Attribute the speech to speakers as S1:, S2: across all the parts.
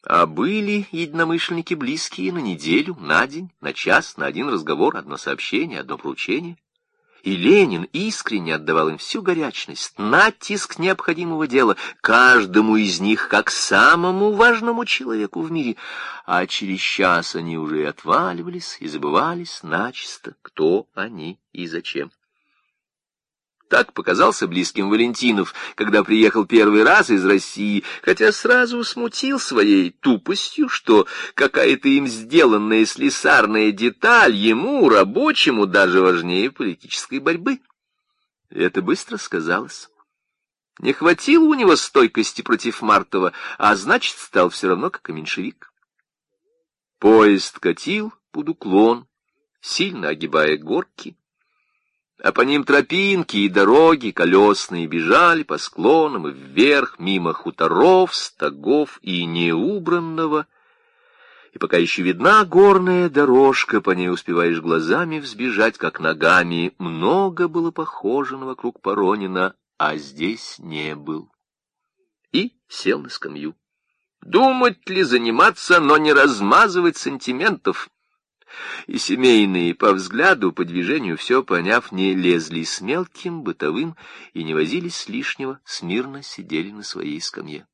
S1: А были единомышленники близкие на неделю, на день, на час, на один разговор, одно сообщение, одно поручение. И Ленин искренне отдавал им всю горячность, натиск необходимого дела, каждому из них как самому важному человеку в мире. А через час они уже и отваливались, и забывались начисто, кто они и зачем. Так показался близким Валентинов, когда приехал первый раз из России, хотя сразу смутил своей тупостью, что какая-то им сделанная слесарная деталь ему, рабочему, даже важнее политической борьбы. И это быстро сказалось. Не хватило у него стойкости против Мартова, а значит, стал все равно, как и меньшевик. Поезд катил под уклон, сильно огибая горки, а по ним тропинки и дороги колесные бежали по склонам и вверх, мимо хуторов, стогов и неубранного. И пока еще видна горная дорожка, по ней успеваешь глазами взбежать, как ногами. Много было похоже на вокруг Поронина, а здесь не был. И сел на скамью. Думать ли заниматься, но не размазывать сантиментов? И семейные, по взгляду, по движению, все поняв, не лезли с мелким, бытовым и не возились лишнего, смирно сидели на своей скамье.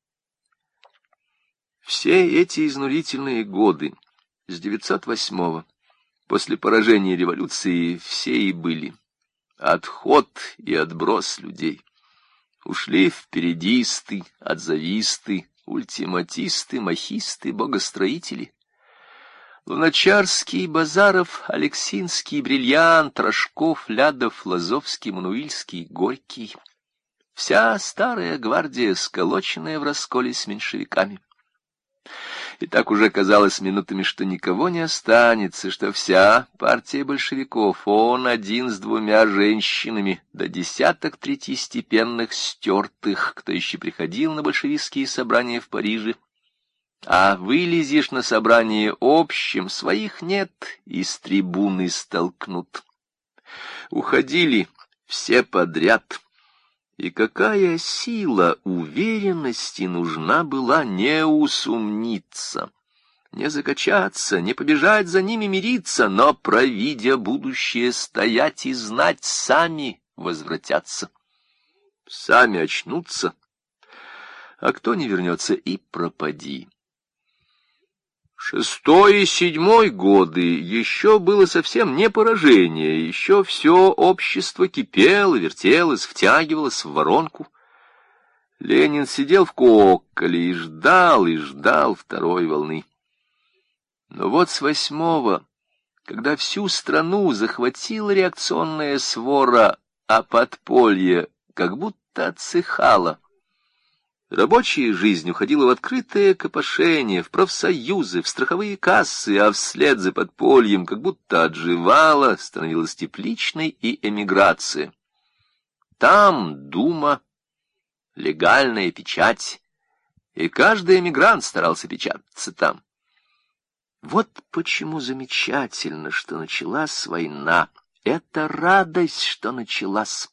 S1: Все эти изнурительные годы, с 908-го, после поражения революции, все и были. Отход и отброс людей. Ушли впередисты, отзависты, ультиматисты, махисты, богостроители. Луначарский, Базаров, Алексинский, Бриллиант, Рожков, Лядов, Лазовский, Мануильский, Горький. Вся старая гвардия, сколоченная в расколе с меньшевиками. И так уже казалось минутами, что никого не останется, что вся партия большевиков, он один с двумя женщинами, да десяток третьестепенных стертых, кто еще приходил на большевистские собрания в Париже. А вылезешь на собрание общим, своих нет, и с трибуны столкнут. Уходили все подряд. И какая сила уверенности нужна была не усомниться, не закачаться, не побежать за ними мириться, но, провидя будущее, стоять и знать, сами возвратятся, сами очнутся, а кто не вернется, и пропади. 6-й и 7-й годы еще было совсем не поражение, еще все общество кипело, вертелось, втягивалось в воронку. Ленин сидел в коколе и ждал второй волны. Но вот с 8-го, когда всю страну захватила реакционная свора, а подполье как будто отсыхало, рабочая жизнь уходила в открытое копошение, в профсоюзы, в страховые кассы, а вслед за подпольем как будто отживала, становилась тепличной и эмиграция. Там дума, легальная печать, и каждый эмигрант старался печататься там. Вот почему замечательно, что началась война. Это радость, что началась.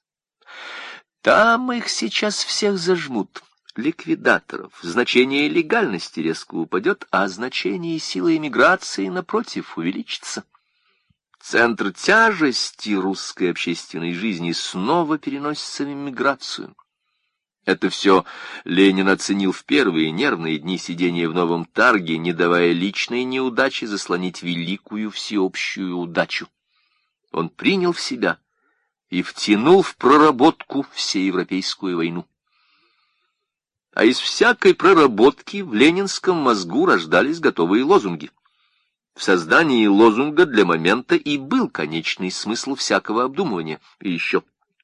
S1: Там их сейчас всех зажмут. Ликвидаторов. Значение легальности резко упадет, а значение силы эмиграции, напротив, увеличится. Центр тяжести русской общественной жизни снова переносится в эмиграцию. Это все Ленин оценил в первые нервные дни сидения в Новом Тарге, не давая личной неудаче заслонить великую всеобщую удачу. Он принял в себя и втянул в проработку всеевропейскую войну. А из всякой проработки в ленинском мозгу рождались готовые лозунги. В создании лозунга для момента и был конечный смысл всякого обдумывания. И еще.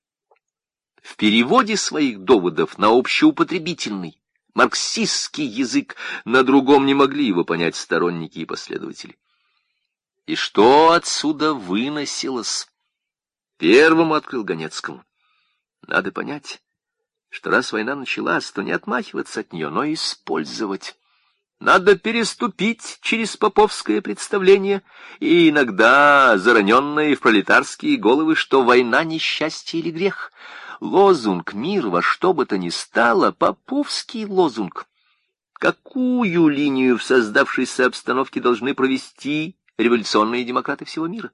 S1: В переводе своих доводов на общеупотребительный, марксистский язык на другом не могли его понять сторонники и последователи. И что отсюда выносилось? Первому открыл Ганецкому. Надо понять, что раз война началась, то не отмахиваться от нее, но использовать. Надо переступить через поповское представление и иногда зароненное в пролетарские головы, что война — несчастье или грех. Лозунг «Мир во что бы то ни стало» — поповский лозунг. Какую линию в создавшейся обстановке должны провести революционные демократы всего мира?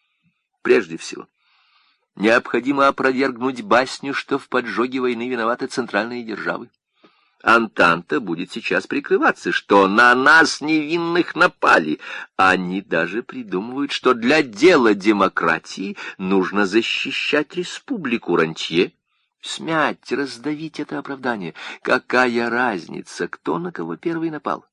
S1: Прежде всего, необходимо опровергнуть басню, что в поджоге войны виноваты центральные державы. Антанта будет сейчас прикрываться, что на нас невинных напали. Они даже придумывают, что для дела демократии нужно защищать республику Рантье. Смять, раздавить это оправдание. Какая разница, кто на кого первый напал?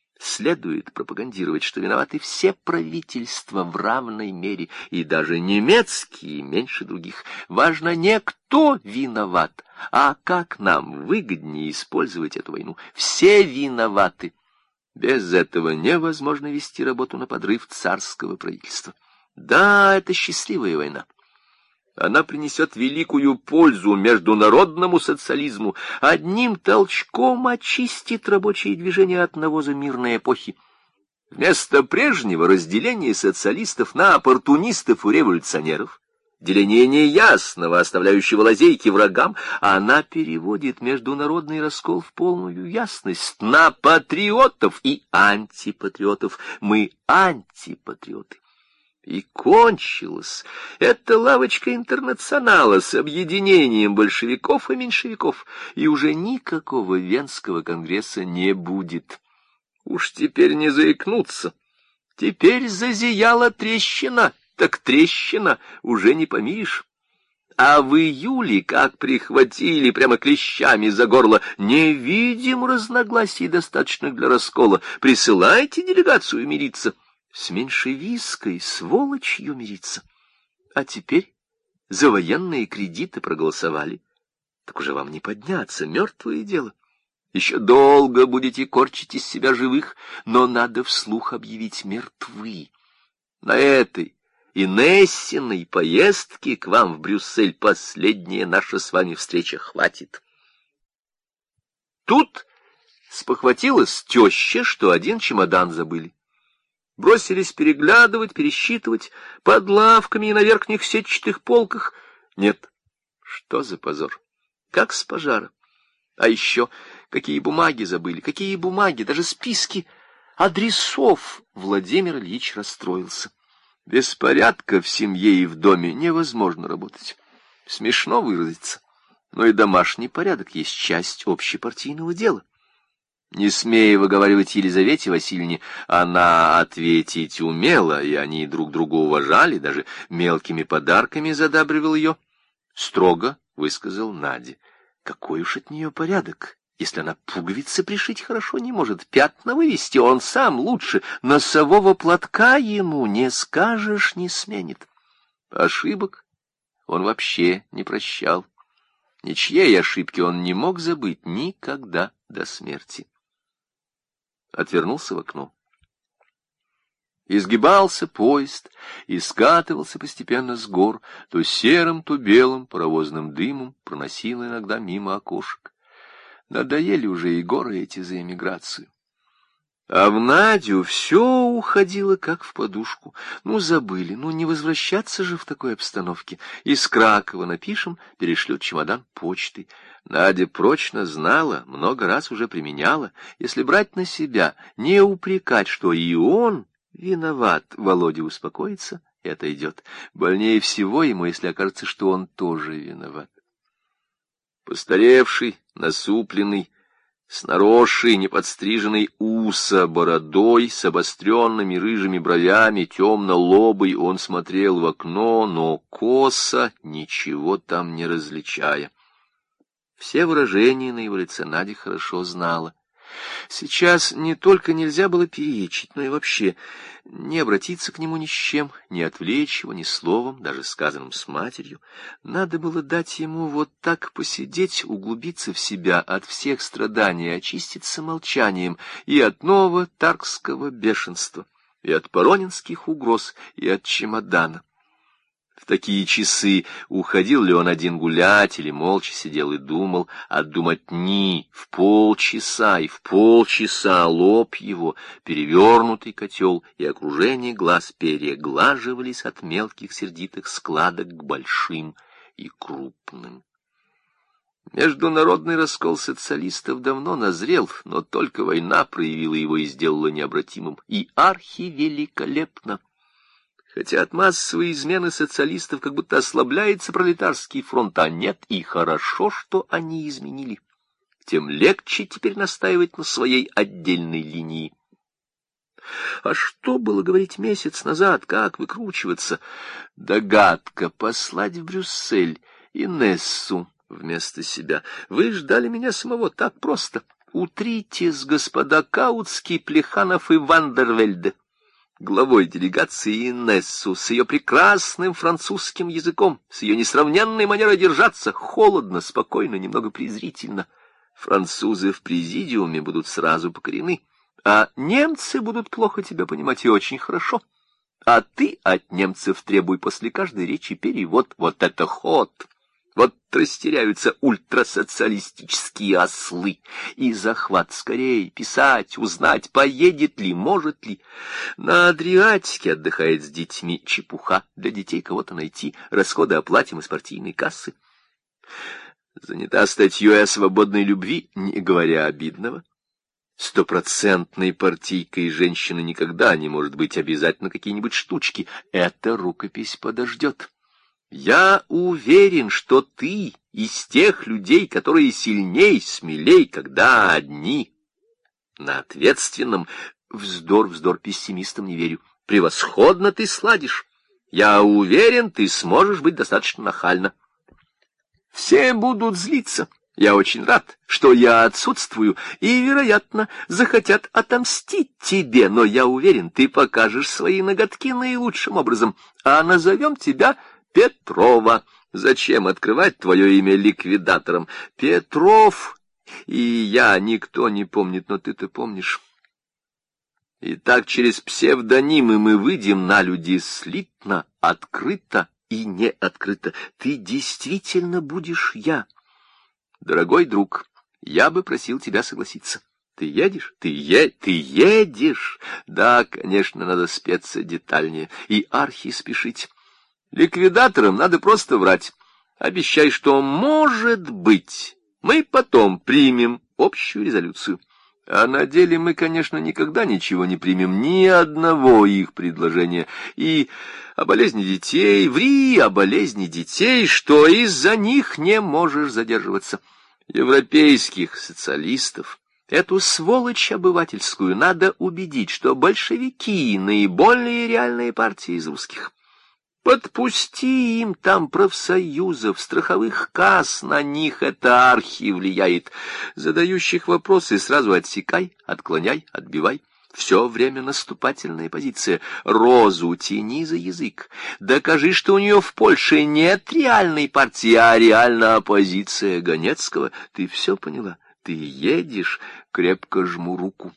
S1: Следует пропагандировать, что виноваты все правительства в равной мере, и даже немецкие меньше других. Важно не кто виноват, а как нам выгоднее использовать эту войну. Все виноваты. Без этого невозможно вести работу на подрыв царского правительства. Да, это счастливая война. Она принесет великую пользу международному социализму, одним толчком очистит рабочие движения от навоза мирной эпохи. Вместо прежнего разделения социалистов на оппортунистов и революционеров, деления неясного, оставляющего лазейки врагам, она переводит международный раскол в полную ясность на патриотов и антипатриотов. Мы антипатриоты. И кончилась эта лавочка интернационала с объединением большевиков и меньшевиков, и уже никакого Венского конгресса не будет. Уж теперь не заикнуться. Теперь зазияла трещина, так трещина уже не помиришь. А в июле, как прихватили прямо клещами за горло, не видим разногласий, достаточных для раскола. Присылайте делегацию мириться. С меньшевистской сволочью мириться. А теперь за военные кредиты проголосовали. Так уже вам не подняться, мертвое дело. Еще долго будете корчить из себя живых, но надо вслух объявить мертвы. На этой и Нессиной поездке к вам в Брюссель последняя наша с вами встреча, хватит. Тут спохватилась теща, что один чемодан забыли. Бросились переглядывать, пересчитывать под лавками и на верхних сетчатых полках. Нет, что за позор, как с пожара. А еще какие бумаги забыли, какие бумаги, даже списки адресов. Владимир Ильич расстроился. Без порядка в семье и в доме невозможно работать. Смешно выразиться, но и домашний порядок есть часть общепартийного дела. Не смея выговаривать Елизавете Васильевне, она ответить умела, и они друг друга уважали, даже мелкими подарками задабривал ее. Строго высказал Наде: какой уж от нее порядок, если она пуговицы пришить хорошо не может, пятна вывести, он сам лучше, носового платка ему не скажешь, не сменит. Ошибок он вообще не прощал. Ничьей ошибки он не мог забыть никогда до смерти. Отвернулся в окно. Изгибался поезд и скатывался постепенно с гор, то серым, то белым паровозным дымом проносил иногда мимо окошек. Надоели уже и горы эти за эмиграцию. А в Надю все уходило как в подушку. Ну, забыли, ну, не возвращаться же в такой обстановке. Из Кракова напишем, перешлют чемодан почтой. Надя прочно знала, много раз уже применяла. Если брать на себя, не упрекать, что и он виноват, Володя успокоится и отойдет. Больнее всего ему, если окажется, что он тоже виноват. Постаревший, насупленный, с наросшей, неподстриженной усо бородой, с обостренными рыжими бровями, темно-лобой, он смотрел в окно, но косо, ничего там не различая. Все выражения на его лице Надя хорошо знала. Сейчас не только нельзя было перечить, но и вообще не обратиться к нему ни с чем, не отвлечь его ни словом, даже сказанным с матерью. Надо было дать ему вот так посидеть, углубиться в себя, от всех страданий очиститься молчанием и от нового таркского бешенства, и от поронинских угроз, и от чемодана. В такие часы уходил ли он один гулять или молча сидел и думал, а думать ни в полчаса, и в полчаса лоб его, перевернутый котел и окружение глаз переглаживались от мелких сердитых складок к большим и крупным. Международный раскол социалистов давно назрел, но только война проявила его и сделала необратимым. И архивеликолепно. Хотя от массовой измены социалистов как будто ослабляется пролетарский фронт, а нет, и хорошо, что они изменили. Тем легче теперь настаивать на своей отдельной линии. А что было говорить месяц назад, как выкручиваться? Догадка — послать в Брюссель Инессу вместо себя. Вы ждали меня самого так просто. Утритесь, господа Каутский, Плеханов и Вандервельде. Главой делегации Инессу, с ее прекрасным французским языком, с ее несравненной манерой держаться, холодно, спокойно, немного презрительно. Французы в президиуме будут сразу покорены, а немцы будут плохо тебя понимать и очень хорошо. А ты от немцев требуй после каждой речи перевод. Вот это ход! Вот растеряются ультрасоциалистические ослы. И захват скорее, писать, узнать, поедет ли, может ли. На Адриатике отдыхает с детьми. Чепуха. Для детей кого-то найти. Расходы оплатим из партийной кассы. Занята статьей о свободной любви, не говоря обидного. Стопроцентной партийкой женщина никогда не может быть, обязательно какие-нибудь штучки. Эта рукопись подождет. Я уверен, что ты из тех людей, которые сильней, смелей, когда одни. На ответственном вздор, пессимистам не верю. Превосходно ты сладишь. Я уверен, ты сможешь быть достаточно нахальна. Все будут злиться. Я очень рад, что я отсутствую, и, вероятно, захотят отомстить тебе, но я уверен, ты покажешь свои ноготки наилучшим образом, а назовем тебя Петрова. Зачем открывать твое имя ликвидатором? Петров и я никто не помнит, но ты-то помнишь. И так через псевдонимы мы выйдем на люди слитно, открыто и не открыто. Ты действительно будешь я. Дорогой друг, я бы просил тебя согласиться. Ты едешь? Ты едешь? Да, конечно, надо спеться детальнее и архи спешить. Ликвидаторам надо просто врать. Обещай, что, может быть, мы потом примем общую резолюцию. А на деле мы, конечно, никогда ничего не примем, ни одного их предложения. И о болезни детей, ври о болезни детей, что из-за них не можешь задерживаться. Европейских социалистов, эту сволочь обывательскую, надо убедить, что большевики — наиболее реальные партии из русских. Подпусти им там профсоюзов, страховых касс, на них это архи влияет. Задающих вопросы сразу отсекай, отклоняй, отбивай. Все время наступательная позиция. Розу тяни за язык. Докажи, что у нее в Польше нет реальной партии, а реальная оппозиция Ганецкого. Ты все поняла? Ты едешь? Крепко жму руку.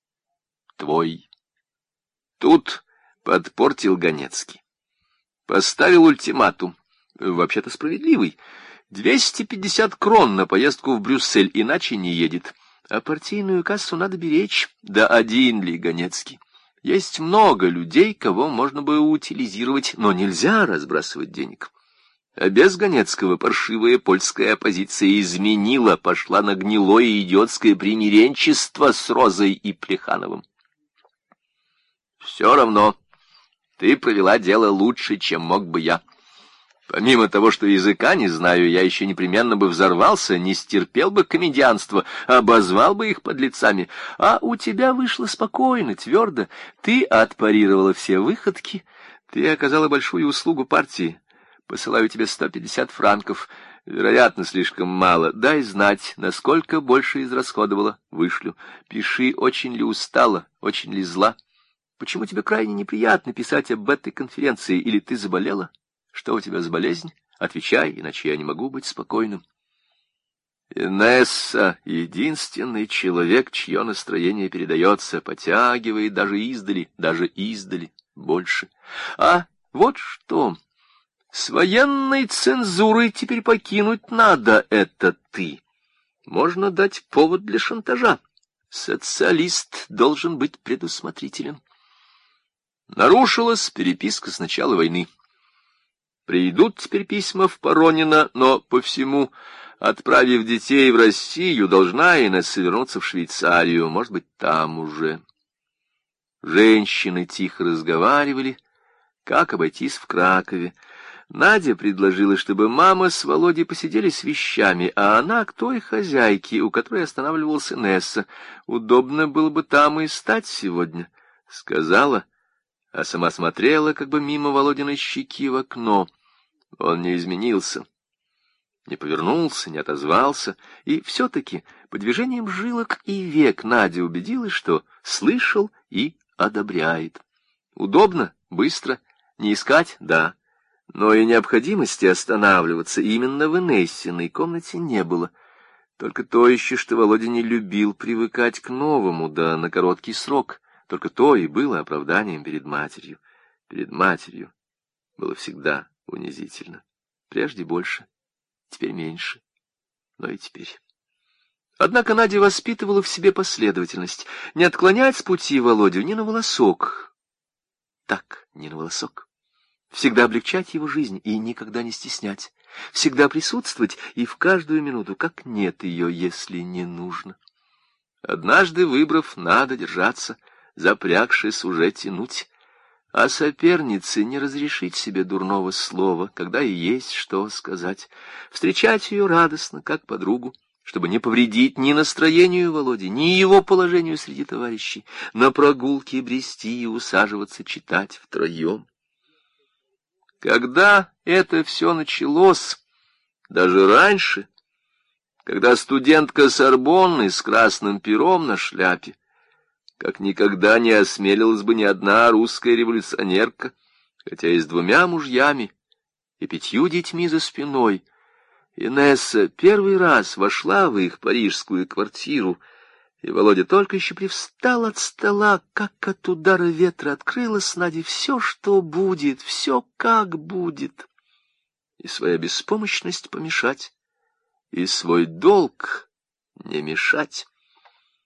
S1: Твой. Тут подпортил Ганецкий. Поставил ультиматум, вообще-то справедливый. 250 крон на поездку в Брюссель, иначе не едет. А партийную кассу надо беречь. Да один ли Ганецкий? Есть много людей, кого можно бы утилизировать, но нельзя разбрасывать денег. А без Ганецкого паршивая польская оппозиция изменила, пошла на гнилое идиотское примиренчество с Розой и Плехановым. Все равно. Ты провела дело лучше, чем мог бы я. Помимо того, что языка не знаю, я еще непременно бы взорвался, не стерпел бы комедианства, обозвал бы их подлецами. А у тебя вышло спокойно, твердо. Ты отпарировала все выходки, ты оказала большую услугу партии. Посылаю тебе 150 франков. Вероятно, слишком мало. Дай знать, насколько больше израсходовала. Вышлю. Пиши, очень ли устала, очень ли зла. Почему тебе крайне неприятно писать об этой конференции? Или ты заболела? Что у тебя за болезнь? Отвечай, иначе я не могу быть спокойным. Инесса — единственный человек, чье настроение передается, потягивает даже издали больше. А вот что, с военной цензурой теперь покинуть надо, это ты. Можно дать повод для шантажа. Социалист должен быть предусмотрителен. Нарушилась переписка с начала войны. Придут теперь письма в Воронина, но по всему Отправив детей в Россию, должна Инесса вернуться в Швейцарию, может быть, там уже. Женщины тихо разговаривали, как обойтись в Кракове. Надя предложила, чтобы мама с Володей посидели с вещами, а она к той хозяйке, у которой останавливалась Инесса. Удобно было бы там и стать сегодня, сказала, а сама смотрела как бы мимо Володиной щеки в окно. Он не изменился, не повернулся, не отозвался, и все-таки по движениям жилок и век Надя убедилась, что слышал и одобряет. Удобно, быстро, не искать, да. Но и необходимости останавливаться именно в Инессиной комнате не было. Только то еще, что Володя не любил привыкать к новому, да на короткий срок. Только то и было оправданием перед матерью. Перед матерью было всегда унизительно. Прежде больше, теперь меньше, но и теперь. Однако Надя воспитывала в себе последовательность. Не отклонять с пути Володю ни на волосок. Так, ни на волосок. Всегда облегчать его жизнь и никогда не стеснять. Всегда присутствовать и в каждую минуту, как нет ее, если не нужно. Однажды, выбрав, надо держаться, запрягшись уже тянуть. А сопернице не разрешить себе дурного слова, когда и есть что сказать. Встречать ее радостно, как подругу, чтобы не повредить ни настроению Володи, ни его положению среди товарищей. На прогулке брести и усаживаться читать втроем. Когда это все началось, даже раньше, когда студентка Сорбонны с красным пером на шляпе, как никогда не осмелилась бы ни одна русская революционерка, хотя и с 2 мужьями и 5 детьми за спиной, Инесса первый раз вошла в их парижскую квартиру, и Володя только еще привстал от стола, как от удара ветра открылось Наде все, что будет, все как будет. И своя беспомощность помешать, и свой долг не мешать.